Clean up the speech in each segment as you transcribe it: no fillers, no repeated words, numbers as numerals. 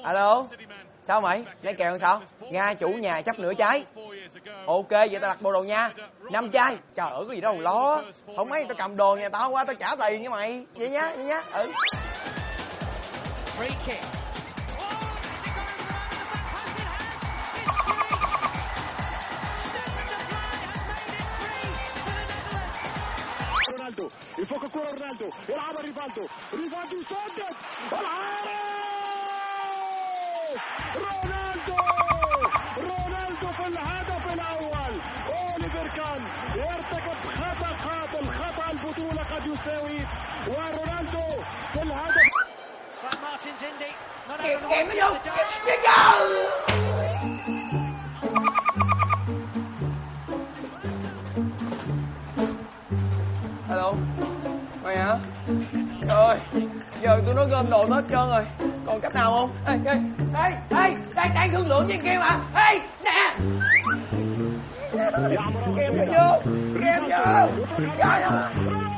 Alo, sao mày? Lấy kèo sao? Nga chủ nhà chấp nửa trái. Ok, vậy tao đặt bộ đồ nha. 5 chai. Trời ơi, có gì đâu lo. Không mấy tao cầm đồ nhà tao qua tao trả tiền nha mày. Vậy nhá. Ừ. رونالدو يفك الكرة رونالدو يلعبها ريفالدو يسدد العارض رونالدو في الهدف الأول. أوليفر كان يرتكب خطأ الخطأ البطولة قد يساوي ورونالدو في الهدف. Kèm nó vô. Alo, mày hả? Trời ơi, giờ tụi nó gom đồ hết trơn rồi. Còn cách nào không? Ê, đang thương lượng với kia mà. Ê, nè. Kèm nó vô. Trời ơi.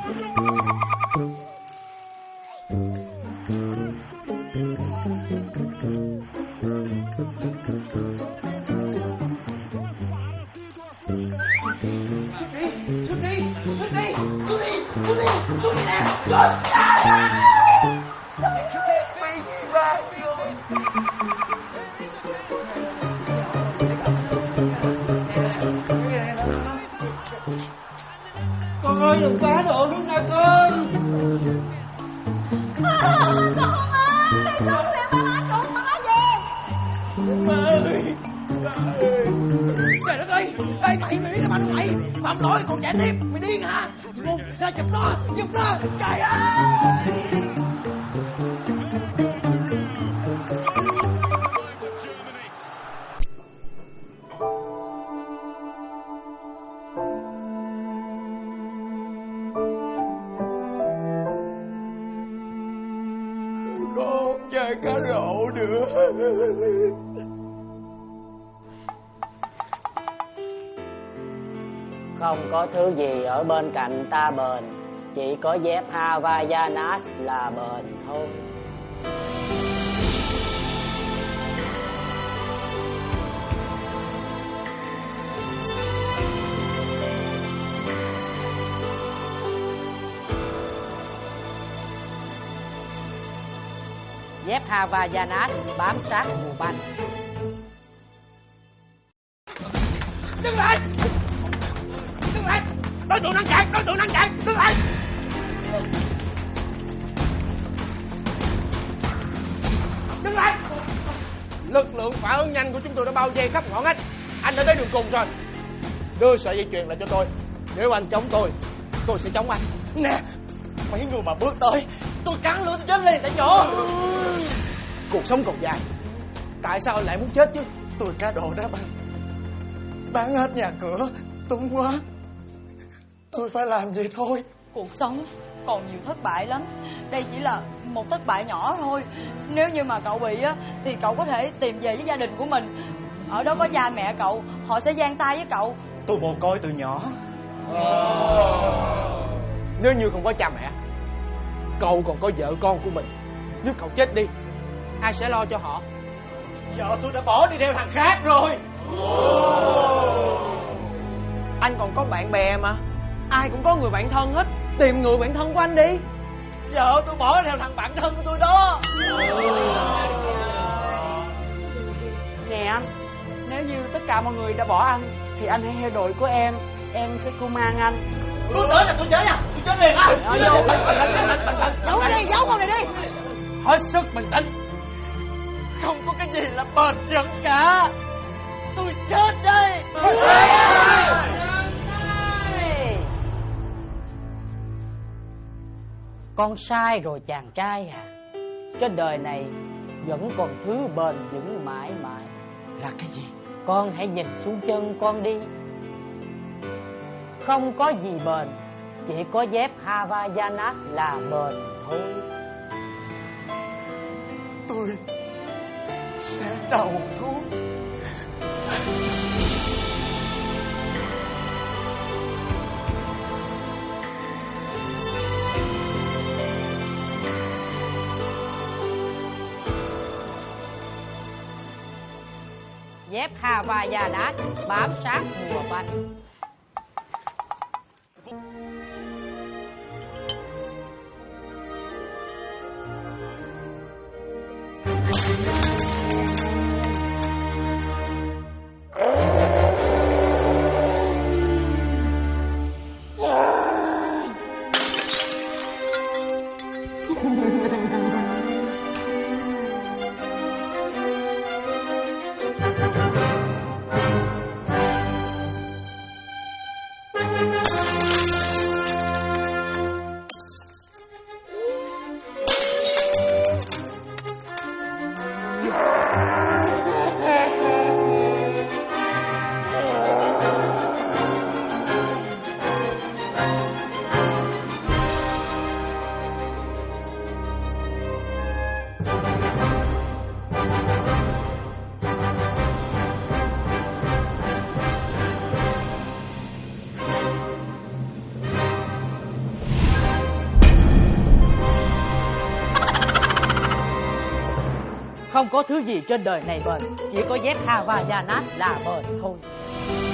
Xuống đi nè. Mày gì ba con ơi, đừng phá đồ nữa nha con. Con ơi, con xem ba con phá gì. Má ơi. Trời đất ơi, mày biết cái ba đâu mày. Phạm lỗi còn chạy tiếp, mày điên hả? Sao chụp nó, trời ơi. Con chơi cá rổ nữa. Không có thứ gì ở bên cạnh ta bền, chỉ có dép Havaianas là bền thôi. Dép Havaianas bám sát mùa banh. Dừng lại. Đối tượng đang chạy, dừng lại. Dừng lại. Lực lượng phản ứng nhanh của chúng tôi đã bao vây khắp ngõ ngách. Anh đã tới đường cùng rồi. Đưa sợi dây chuyền lại cho tôi. Nếu anh chống tôi sẽ chống anh. Nè, mấy người mà bước tới, tôi cắn lưỡi tôi chết liền tại chỗ. Cuộc sống còn dài, tại sao anh lại muốn chết chứ? Tôi cá độ đá banh, bán hết nhà cửa, túng quá. Tôi phải làm gì thôi. Cuộc sống còn nhiều thất bại lắm. Đây chỉ là một thất bại nhỏ thôi. Nếu như mà cậu bị á, thì cậu có thể tìm về với gia đình của mình. Ở đó có cha mẹ cậu, họ sẽ giang tay với cậu. Tôi mồ côi từ nhỏ. Nếu như không có cha mẹ, cậu còn có vợ con của mình. Nếu cậu chết đi, ai sẽ lo cho họ? Vợ tôi đã bỏ đi theo thằng khác rồi. Anh còn có bạn bè mà. Ai cũng có người bạn thân hết. Tìm người bạn thân của anh đi. Vợ tôi bỏ theo thằng bạn thân của tôi đó. Nè anh, nếu như tất cả mọi người đã bỏ anh thì anh hãy theo đội của em sẽ cứu mang anh. Tôi tới là tôi chết nha. Tôi chết liền á. Giấu nó đi, giấu con này đi. Hết sức bình tĩnh. Không có cái gì là bền vững cả. Tôi chết đây. Con sai rồi chàng trai à. Trên đời này vẫn còn thứ bền vững mãi mãi. Là cái gì? Con hãy nhìn xuống chân con đi. Không có gì bền, chỉ có dép Havaianas là bền thôi. Tôi sẽ đầu thú. dép Havaianas bám sát mùa banh. Không có thứ gì trên đời này bền, chỉ có dép Havaianas là bền thôi.